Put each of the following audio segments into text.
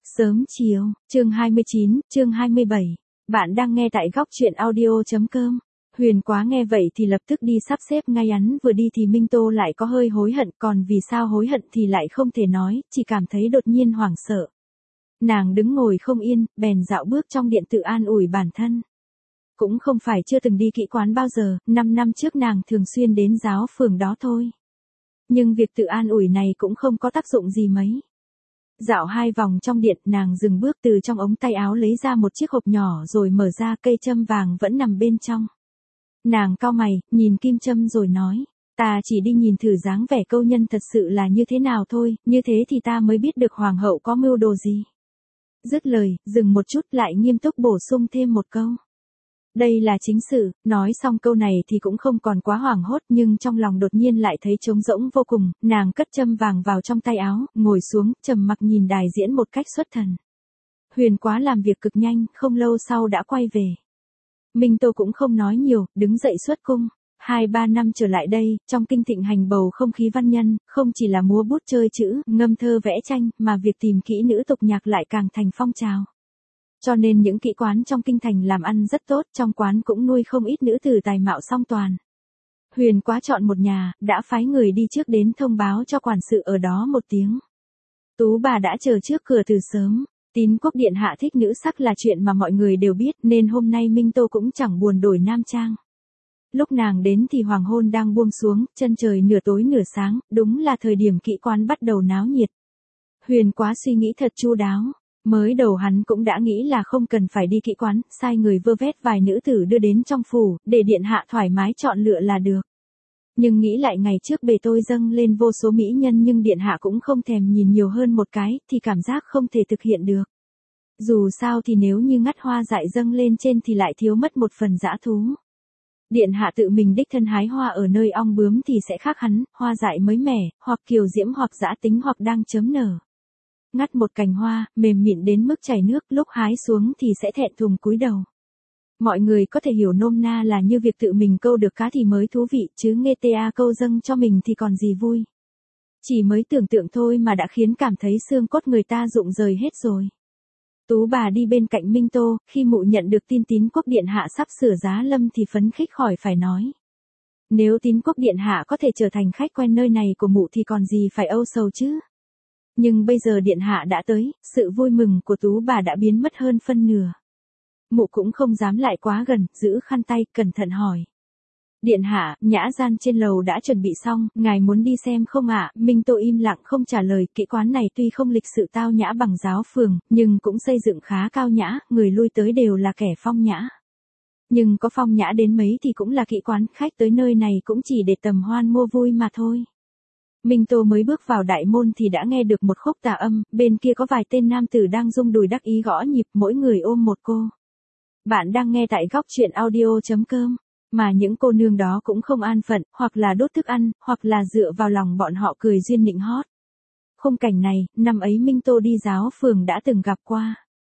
Sớm chiều, chương 29, chương 27. Bạn đang nghe tại góc truyện audio.com. Huyền Quá nghe vậy thì lập tức đi sắp xếp ngay ăn vừa đi thì Minh Tô lại có hơi hối hận, còn vì sao hối hận thì lại không thể nói, chỉ cảm thấy đột nhiên hoảng sợ. Nàng đứng ngồi không yên, bèn dạo bước trong điện tự an ủi bản thân. Cũng không phải chưa từng đi kỹ quán bao giờ, 5 năm trước nàng thường xuyên đến giáo phường đó thôi. Nhưng việc tự an ủi này cũng không có tác dụng gì mấy. Dạo 2 vòng trong điện, nàng dừng bước từ trong ống tay áo lấy ra một chiếc hộp nhỏ rồi mở ra, cây châm vàng vẫn nằm bên trong. Nàng cau mày, nhìn kim châm rồi nói, ta chỉ đi nhìn thử dáng vẻ câu nhân thật sự là như thế nào thôi, như thế thì ta mới biết được hoàng hậu có mưu đồ gì. Dứt lời, dừng một chút lại nghiêm túc bổ sung thêm một câu. Đây là chính sự. Nói xong câu này thì cũng không còn quá hoảng hốt, nhưng trong lòng đột nhiên lại thấy trống rỗng vô cùng, nàng cất châm vàng vào trong tay áo, ngồi xuống, trầm mặc nhìn đài diễn một cách xuất thần. Huyền Quá làm việc cực nhanh, không lâu sau đã quay về. Minh Tô cũng không nói nhiều, đứng dậy xuất cung. 2-3 năm trở lại đây, trong kinh thịnh hành bầu không khí văn nhân, không chỉ là múa bút chơi chữ, ngâm thơ vẽ tranh, mà việc tìm kỹ nữ tục nhạc lại càng thành phong trào. Cho nên những kỹ quán trong kinh thành làm ăn rất tốt, trong quán cũng nuôi không ít nữ tử tài mạo song toàn. Huyền Quá chọn một nhà, đã phái người đi trước đến thông báo cho quản sự ở đó một tiếng. Tú bà đã chờ trước cửa từ sớm. Tín Quốc điện hạ thích nữ sắc là chuyện mà mọi người đều biết, nên hôm nay Minh Tô cũng chẳng buồn đổi nam trang. Lúc nàng đến thì hoàng hôn đang buông xuống, chân trời nửa tối nửa sáng, đúng là thời điểm kỹ quán bắt đầu náo nhiệt. Huyền Quá suy nghĩ thật chu đáo. Mới đầu hắn cũng đã nghĩ là không cần phải đi kỹ quán, sai người vơ vét vài nữ tử đưa đến trong phủ, để điện hạ thoải mái chọn lựa là được. Nhưng nghĩ lại ngày trước bề tôi dâng lên vô số mỹ nhân nhưng điện hạ cũng không thèm nhìn nhiều hơn một cái, thì cảm giác không thể thực hiện được. Dù sao thì nếu như ngắt hoa dại dâng lên trên thì lại thiếu mất một phần dã thú. Điện hạ tự mình đích thân hái hoa ở nơi ong bướm thì sẽ khác hẳn, hoa dại mới mẻ, hoặc kiều diễm hoặc dã tính hoặc đang chớm nở. Ngắt một cành hoa, mềm mịn đến mức chảy nước, lúc hái xuống thì sẽ thẹn thùng cúi đầu. Mọi người có thể hiểu nôm na là như việc tự mình câu được cá thì mới thú vị, chứ nghe ta câu dâng cho mình thì còn gì vui. Chỉ mới tưởng tượng thôi mà đã khiến cảm thấy xương cốt người ta rụng rời hết rồi. Tú bà đi bên cạnh Minh Tô, khi mụ nhận được tin Tín Quốc điện hạ sắp sửa giá lâm thì phấn khích khỏi phải nói. Nếu Tín Quốc điện hạ có thể trở thành khách quen nơi này của mụ thì còn gì phải âu sầu chứ. Nhưng bây giờ điện hạ đã tới, sự vui mừng của Tú bà đã biến mất hơn phân nửa. Mụ cũng không dám lại quá gần, giữ khăn tay, cẩn thận hỏi. Điện hạ, nhã gian trên lầu đã chuẩn bị xong, ngài muốn đi xem không ạ? Minh Tô im lặng không trả lời, kỹ quán này tuy không lịch sự tao nhã bằng giáo phường, nhưng cũng xây dựng khá cao nhã, người lui tới đều là kẻ phong nhã. Nhưng có phong nhã đến mấy thì cũng là kỹ quán, khách tới nơi này cũng chỉ để tầm hoan mua vui mà thôi. Minh Tô mới bước vào đại môn thì đã nghe được một khúc tà âm, bên kia có vài tên nam tử đang rung đùi đắc ý gõ nhịp, mỗi người ôm một cô. Bạn đang nghe tại góc truyện audio.com, mà những cô nương đó cũng không an phận, hoặc là đốt thức ăn, hoặc là dựa vào lòng bọn họ cười duyên nịnh hót. Khung cảnh này, năm ấy Minh Tô đi giáo phường đã từng gặp qua.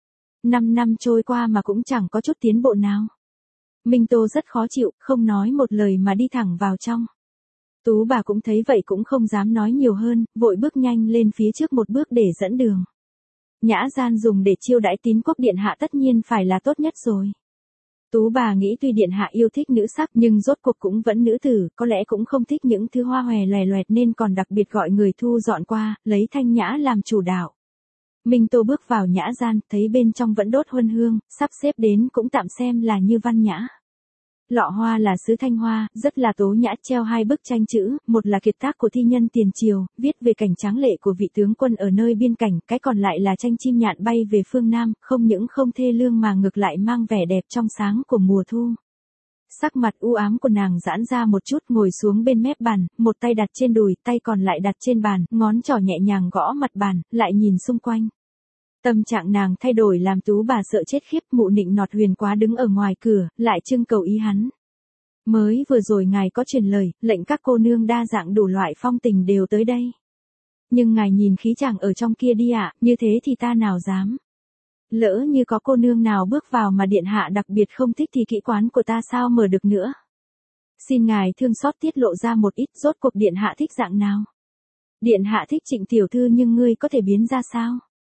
5 năm trôi qua mà cũng chẳng có chút tiến bộ nào. Minh Tô rất khó chịu, không nói một lời mà đi thẳng vào trong. Tú bà cũng thấy vậy cũng không dám nói nhiều hơn, vội bước nhanh lên phía trước một bước để dẫn đường. Nhã gian dùng để chiêu đãi Tín Quốc điện hạ tất nhiên phải là tốt nhất rồi. Tú bà nghĩ tuy điện hạ yêu thích nữ sắc nhưng rốt cuộc cũng vẫn nữ tử, có lẽ cũng không thích những thứ hoa hòe loè loẹt nên còn đặc biệt gọi người thu dọn qua, lấy thanh nhã làm chủ đạo. Minh Tô bước vào nhã gian, thấy bên trong vẫn đốt huân hương, sắp xếp đến cũng tạm xem là như văn nhã. Lọ hoa là sứ thanh hoa, rất là tố nhã, treo 2 bức tranh chữ, một là kiệt tác của thi nhân tiền triều, viết về cảnh tráng lệ của vị tướng quân ở nơi biên cảnh, cái còn lại là tranh chim nhạn bay về phương Nam, không những không thê lương mà ngược lại mang vẻ đẹp trong sáng của mùa thu. Sắc mặt u ám của nàng giãn ra một chút, ngồi xuống bên mép bàn, một tay đặt trên đùi, tay còn lại đặt trên bàn, ngón trỏ nhẹ nhàng gõ mặt bàn, lại nhìn xung quanh. Tâm trạng nàng thay đổi làm Tú bà sợ chết khiếp, mụ nịnh nọt Huyền Quá đứng ở ngoài cửa, lại trưng cầu ý hắn. Mới vừa rồi ngài có truyền lời, lệnh các cô nương đa dạng đủ loại phong tình đều tới đây. Nhưng ngài nhìn khí chàng ở trong kia đi ạ, như thế thì ta nào dám. Lỡ như có cô nương nào bước vào mà điện hạ đặc biệt không thích thì kỹ quán của ta sao mở được nữa. Xin ngài thương xót tiết lộ ra một ít, rốt cuộc điện hạ thích dạng nào. Điện hạ thích Trịnh tiểu thư nhưng ngươi có thể biến ra sao?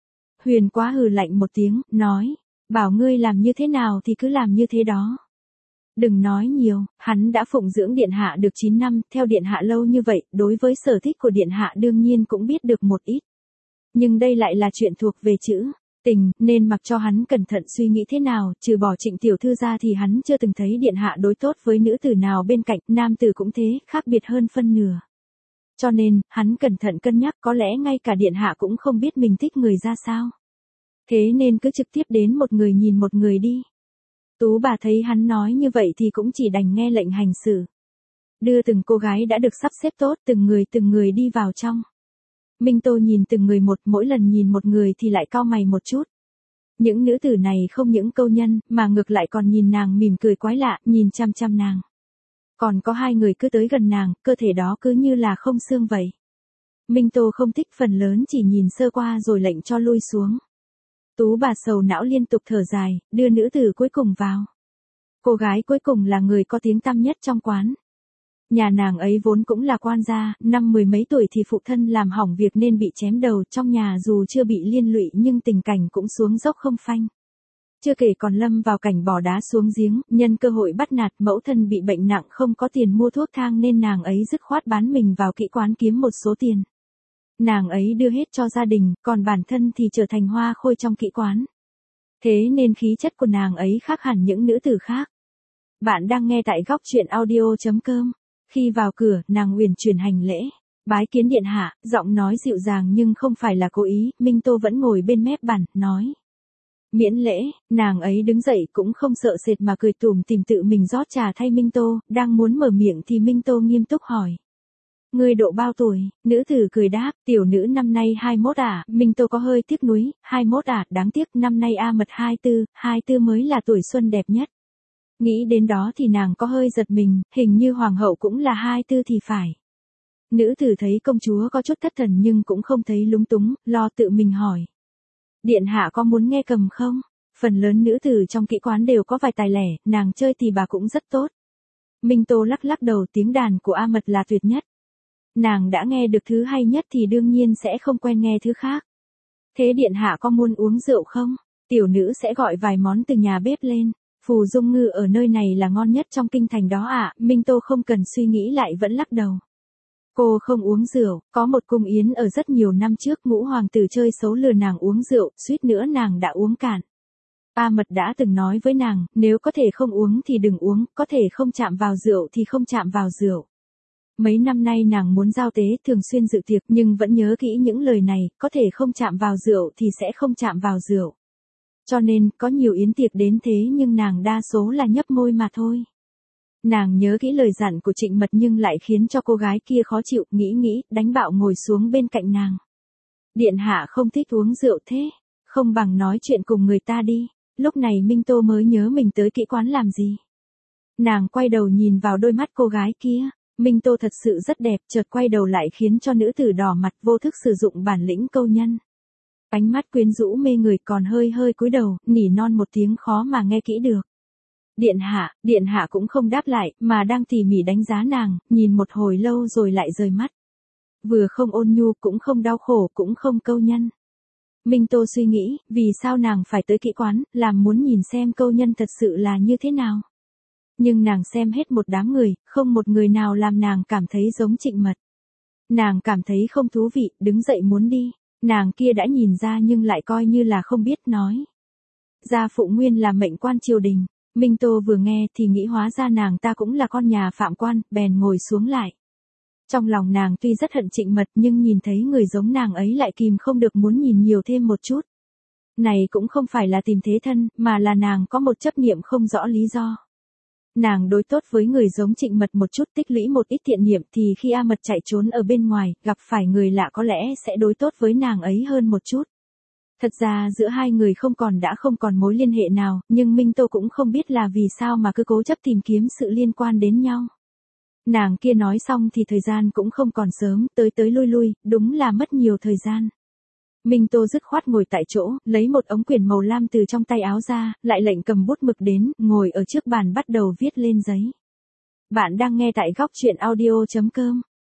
Huyền Quá hừ lạnh một tiếng, nói, bảo ngươi làm như thế nào thì cứ làm như thế đó. Đừng nói nhiều, hắn đã phụng dưỡng điện hạ được 9 năm, theo điện hạ lâu như vậy, đối với sở thích của điện hạ đương nhiên cũng biết được một ít. Nhưng đây lại là chuyện thuộc về chữ tình, nên mặc cho hắn cẩn thận suy nghĩ thế nào, trừ bỏ Trịnh tiểu thư ra thì hắn chưa từng thấy điện hạ đối tốt với nữ tử nào bên cạnh, nam tử cũng thế, khác biệt hơn phân nửa. Cho nên, hắn cẩn thận cân nhắc, có lẽ ngay cả điện hạ cũng không biết mình thích người ra sao. Thế nên cứ trực tiếp đến một người nhìn một người đi. Tú bà thấy hắn nói như vậy thì cũng chỉ đành nghe lệnh hành xử. Đưa từng cô gái đã được sắp xếp tốt từng người đi vào trong. Minh Tô nhìn từng người một, mỗi lần nhìn một người thì lại cau mày một chút. Những nữ tử này không những câu nhân, mà ngược lại còn nhìn nàng mỉm cười quái lạ, nhìn chăm chăm nàng. Còn có 2 người cứ tới gần nàng, cơ thể đó cứ như là không xương vậy. Minh Tô không thích, phần lớn chỉ nhìn sơ qua rồi lệnh cho lui xuống. Tú bà sầu não liên tục thở dài, đưa nữ tử cuối cùng vào. Cô gái cuối cùng là người có tiếng tăm nhất trong quán. Nhà nàng ấy vốn cũng là quan gia, năm 10 mấy tuổi thì phụ thân làm hỏng việc nên bị chém đầu, trong nhà dù chưa bị liên lụy nhưng tình cảnh cũng xuống dốc không phanh. Chưa kể còn lâm vào cảnh bỏ đá xuống giếng, nhân cơ hội bắt nạt, mẫu thân bị bệnh nặng không có tiền mua thuốc thang nên nàng ấy dứt khoát bán mình vào kỹ quán kiếm một số tiền. Nàng ấy đưa hết cho gia đình, còn bản thân thì trở thành hoa khôi trong kỹ quán. Thế nên khí chất của nàng ấy khác hẳn những nữ tử khác. Bạn đang nghe tại góc truyện audio.com. Khi vào cửa, nàng uyển chuyển hành lễ. Bái kiến điện hạ, giọng nói dịu dàng nhưng không phải là cố ý, Minh Tô vẫn ngồi bên mép bàn, nói. Miễn lễ, nàng ấy đứng dậy cũng không sợ sệt mà cười tủm tỉm tự mình rót trà thay Minh Tô, đang muốn mở miệng thì Minh Tô nghiêm túc hỏi. Ngươi độ bao tuổi? Nữ tử cười đáp, tiểu nữ năm nay 21 à, Minh Tô có hơi tiếc nuối, 21 à, đáng tiếc năm nay A Mật 24 mới là tuổi xuân đẹp nhất. Nghĩ đến đó thì nàng có hơi giật mình, hình như hoàng hậu cũng là 24 thì phải. Nữ tử thấy công chúa có chút thất thần nhưng cũng không thấy lúng túng, lo tự mình hỏi. Điện hạ có muốn nghe cầm không? Phần lớn nữ tử trong kỹ quán đều có vài tài lẻ, nàng chơi thì bà cũng rất tốt. Minh Tô lắc lắc đầu, tiếng đàn của A Mật là tuyệt nhất. Nàng đã nghe được thứ hay nhất thì đương nhiên sẽ không quen nghe thứ khác. Thế điện hạ có muốn uống rượu không? Tiểu nữ sẽ gọi vài món từ nhà bếp lên. Phù dung ngư ở nơi này là ngon nhất trong kinh thành đó ạ. Minh Tô không cần suy nghĩ lại vẫn lắc đầu. Cô không uống rượu, có một cung yến ở rất nhiều năm trước ngũ hoàng tử chơi xấu lừa nàng uống rượu, suýt nữa nàng đã uống cạn. A Mật đã từng nói với nàng, nếu có thể không uống thì đừng uống, có thể không chạm vào rượu thì không chạm vào rượu. Mấy năm nay nàng muốn giao tế thường xuyên dự tiệc nhưng vẫn nhớ kỹ những lời này, có thể không chạm vào rượu thì sẽ không chạm vào rượu. Cho nên, có nhiều yến tiệc đến thế nhưng nàng đa số là nhấp môi mà thôi. Nàng nhớ kỹ lời dặn của Trịnh Mật nhưng lại khiến cho cô gái kia khó chịu, nghĩ, đánh bạo ngồi xuống bên cạnh nàng. Điện hạ không thích uống rượu thế, không bằng nói chuyện cùng người ta đi. Lúc này Minh Tô mới nhớ mình tới kỹ quán làm gì. Nàng quay đầu nhìn vào đôi mắt cô gái kia. Minh Tô thật sự rất đẹp, chợt quay đầu lại khiến cho nữ tử đỏ mặt, vô thức sử dụng bản lĩnh câu nhân. Ánh mắt quyến rũ mê người, còn hơi cúi đầu, nỉ non một tiếng khó mà nghe kỹ được. Điện hạ cũng không đáp lại, mà đang tỉ mỉ đánh giá nàng, nhìn một hồi lâu rồi lại rời mắt. Vừa không ôn nhu, cũng không đau khổ, cũng không câu nhân. Minh Tô suy nghĩ, vì sao nàng phải tới kỹ quán, làm muốn nhìn xem câu nhân thật sự là như thế nào. Nhưng nàng xem hết một đám người, không một người nào làm nàng cảm thấy giống Trịnh Mật. Nàng cảm thấy không thú vị, đứng dậy muốn đi. Nàng kia đã nhìn ra nhưng lại coi như là không biết nói. Gia phụ nguyên là mệnh quan triều đình. Minh Tô vừa nghe thì nghĩ hóa ra nàng ta cũng là con nhà phạm quan, bèn ngồi xuống lại. Trong lòng nàng tuy rất hận Trịnh Mật nhưng nhìn thấy người giống nàng ấy lại kìm không được muốn nhìn nhiều thêm một chút. Này cũng không phải là tìm thế thân, mà là nàng có một chấp niệm không rõ lý do. Nàng đối tốt với người giống Trịnh Mật một chút, tích lũy một ít thiện niệm thì khi A Mật chạy trốn ở bên ngoài, gặp phải người lạ có lẽ sẽ đối tốt với nàng ấy hơn một chút. Thật ra giữa hai người không còn mối liên hệ nào, nhưng Minh Tô cũng không biết là vì sao mà cứ cố chấp tìm kiếm sự liên quan đến nhau. Nàng kia nói xong thì thời gian cũng không còn sớm, tới lui, đúng là mất nhiều thời gian. Minh Tô dứt khoát ngồi tại chỗ, lấy một ống quyển màu lam từ trong tay áo ra, lại lệnh cầm bút mực đến, ngồi ở trước bàn bắt đầu viết lên giấy. Bạn đang nghe tại góc truyện audio.com.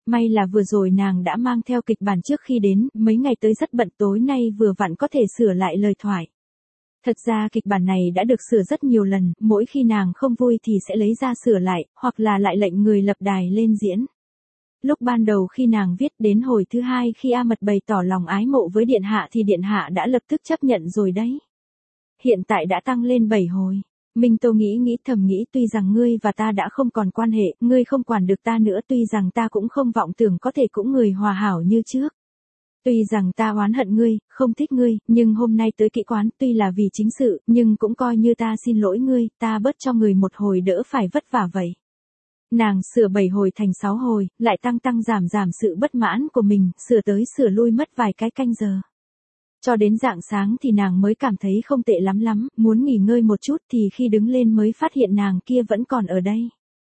May là vừa rồi nàng đã mang theo kịch bản trước khi đến, mấy ngày tới rất bận, tối nay vừa vặn có thể sửa lại lời thoại. Thật ra kịch bản này đã được sửa rất nhiều lần, mỗi khi nàng không vui thì sẽ lấy ra sửa lại, hoặc là lại lệnh người lập đài lên diễn. Lúc ban đầu khi nàng viết đến hồi thứ hai khi A Mật bày tỏ lòng ái mộ với Điện Hạ thì Điện Hạ đã lập tức chấp nhận rồi đấy. Hiện tại đã tăng lên 7 hồi. Minh Tô nghĩ thầm nghĩ tuy rằng ngươi và ta đã không còn quan hệ, ngươi không quản được ta nữa, tuy rằng ta cũng không vọng tưởng có thể cũng người hòa hảo như trước. Tuy rằng ta oán hận ngươi, không thích ngươi, nhưng hôm nay tới kỹ quán tuy là vì chính sự, nhưng cũng coi như ta xin lỗi ngươi, ta bớt cho người một hồi đỡ phải vất vả vậy. Nàng sửa 7 hồi thành 6 hồi, lại tăng giảm sự bất mãn của mình, sửa tới sửa lui mất vài cái canh giờ. Cho đến rạng sáng thì nàng mới cảm thấy không tệ lắm, muốn nghỉ ngơi một chút thì khi đứng lên mới phát hiện nàng kia vẫn còn ở đây.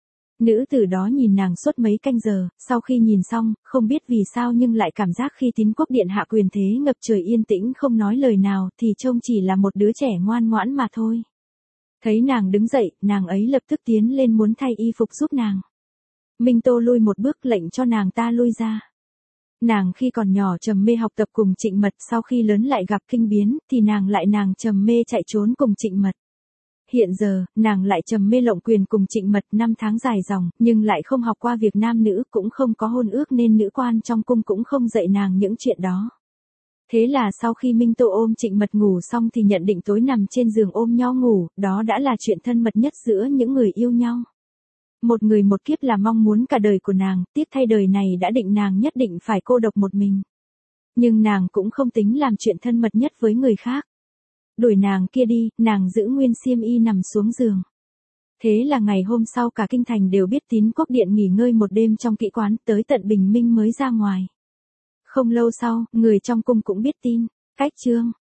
Nữ tử đó nhìn nàng suốt mấy canh giờ, sau khi nhìn xong, không biết vì sao nhưng lại cảm giác khi Tín Quốc Điện Hạ quyền thế ngập trời yên tĩnh không nói lời nào thì trông chỉ là một đứa trẻ ngoan ngoãn mà thôi. Thấy nàng đứng dậy, nàng ấy lập tức tiến lên muốn thay y phục giúp nàng. Minh Tô lui một bước lệnh cho nàng ta lui ra. Nàng khi còn nhỏ trầm mê học tập cùng Trịnh Mật, sau khi lớn lại gặp kinh biến, thì nàng trầm mê chạy trốn cùng Trịnh Mật. Hiện giờ, nàng lại trầm mê lộng quyền cùng Trịnh Mật 5 tháng dài dòng, nhưng lại không học qua việc nam nữ, cũng không có hôn ước nên nữ quan trong cung cũng không dạy nàng những chuyện đó. Thế là sau khi Minh Tô ôm Trịnh Mật ngủ xong thì nhận định tối nằm trên giường ôm nhau ngủ, đó đã là chuyện thân mật nhất giữa những người yêu nhau. Một người một kiếp là mong muốn cả đời của nàng, tiếc thay đời này đã định nàng nhất định phải cô độc một mình. Nhưng nàng cũng không tính làm chuyện thân mật nhất với người khác. Đuổi nàng kia đi, nàng giữ nguyên xiêm y nằm xuống giường. Thế là ngày hôm sau cả kinh thành đều biết Tín Quốc Điện nghỉ ngơi một đêm trong kỹ quán, tới tận bình minh mới ra ngoài. Không lâu sau, người trong cung cũng biết tin. Cách chương